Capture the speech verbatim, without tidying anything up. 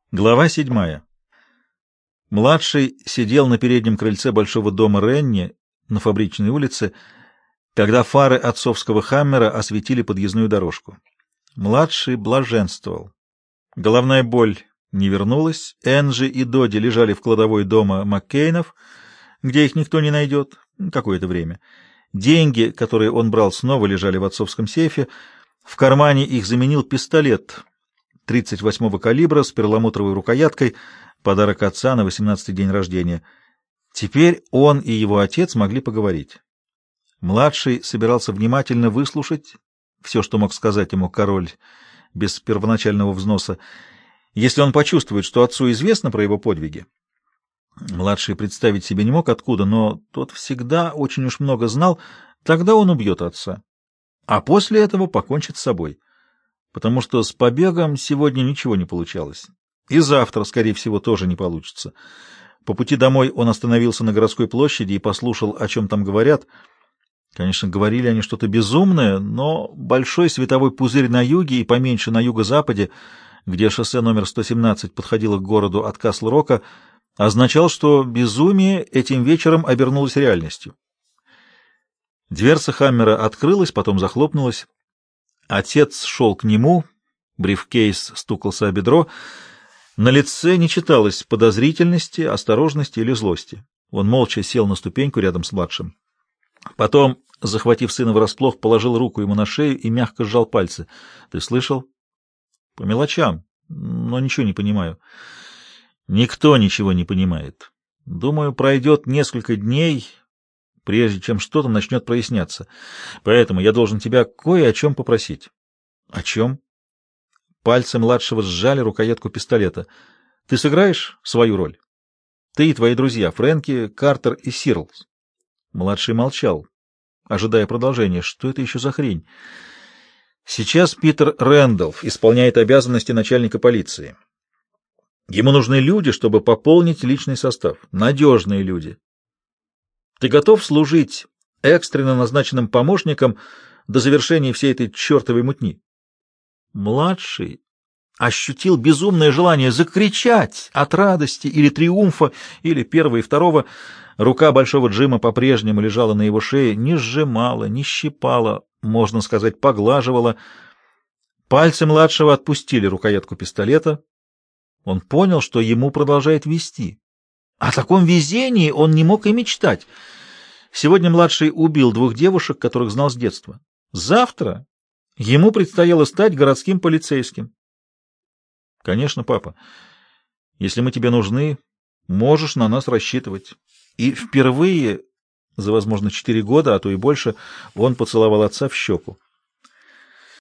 Глава седьмая. Младший сидел на переднем крыльце большого дома Ренни на Фабричной улице, когда фары отцовского «Хаммера» осветили подъездную дорожку. Младший блаженствовал. Головная боль не вернулась, Энджи и Доди лежали в кладовой дома Маккейнов, где их никто не найдет какое-то время. Деньги, которые он брал, снова лежали в отцовском сейфе, в кармане их заменил пистолет тридцать восьмого калибра с перламутровой рукояткой, подарок отца на восемнадцатый день рождения. Теперь он и его отец могли поговорить. Младший собирался внимательно выслушать все, что мог сказать ему король без первоначального взноса. Если он почувствует, что отцу известно про его подвиги, младший представить себе не мог откуда, но тот всегда очень уж много знал, тогда он убьет отца, а после этого покончит с собой. Потому что с побегом сегодня ничего не получалось. И завтра, скорее всего, тоже не получится. По пути домой он остановился на городской площади и послушал, о чем там говорят. Конечно, говорили они что-то безумное, но большой световой пузырь на юге и поменьше на юго-западе, где шоссе номер сто семнадцать подходило к городу от Касл-Рока, означал, что безумие этим вечером обернулось реальностью. Дверца «Хаммера» открылась, потом захлопнулась. Отец шел к нему, брифкейс стукался о бедро. На лице не читалось подозрительности, осторожности или злости. Он молча сел на ступеньку рядом с младшим. Потом, захватив сына врасплох, положил руку ему на шею и мягко сжал пальцы. — Ты слышал? — По мелочам, но ничего не понимаю. — Никто ничего не понимает. Думаю, пройдет несколько дней, прежде чем что-то начнет проясняться. Поэтому я должен тебя кое о чем попросить. — О чем? Пальцы младшего сжали рукоятку пистолета. — Ты сыграешь свою роль? Ты и твои друзья, Фрэнки, Картер и Сирлс. Младший молчал, ожидая продолжения. Что это еще за хрень? Сейчас Питер Рэндалф исполняет обязанности начальника полиции. Ему нужны люди, чтобы пополнить личный состав. Надежные люди. Ты готов служить экстренно назначенным помощником до завершения всей этой чертовой мутни? Младший ощутил безумное желание закричать от радости или триумфа, или первого и второго. Рука большого Джима по-прежнему лежала на его шее, не сжимала, не щипала, можно сказать, поглаживала. Пальцы младшего отпустили рукоятку пистолета. Он понял, что ему продолжает вести. О таком везении он не мог и мечтать. Сегодня младший убил двух девушек, которых знал с детства. Завтра ему предстояло стать городским полицейским. — Конечно, папа, если мы тебе нужны, можешь на нас рассчитывать. И впервые за, возможно, четыре года, а то и больше, он поцеловал отца в щеку.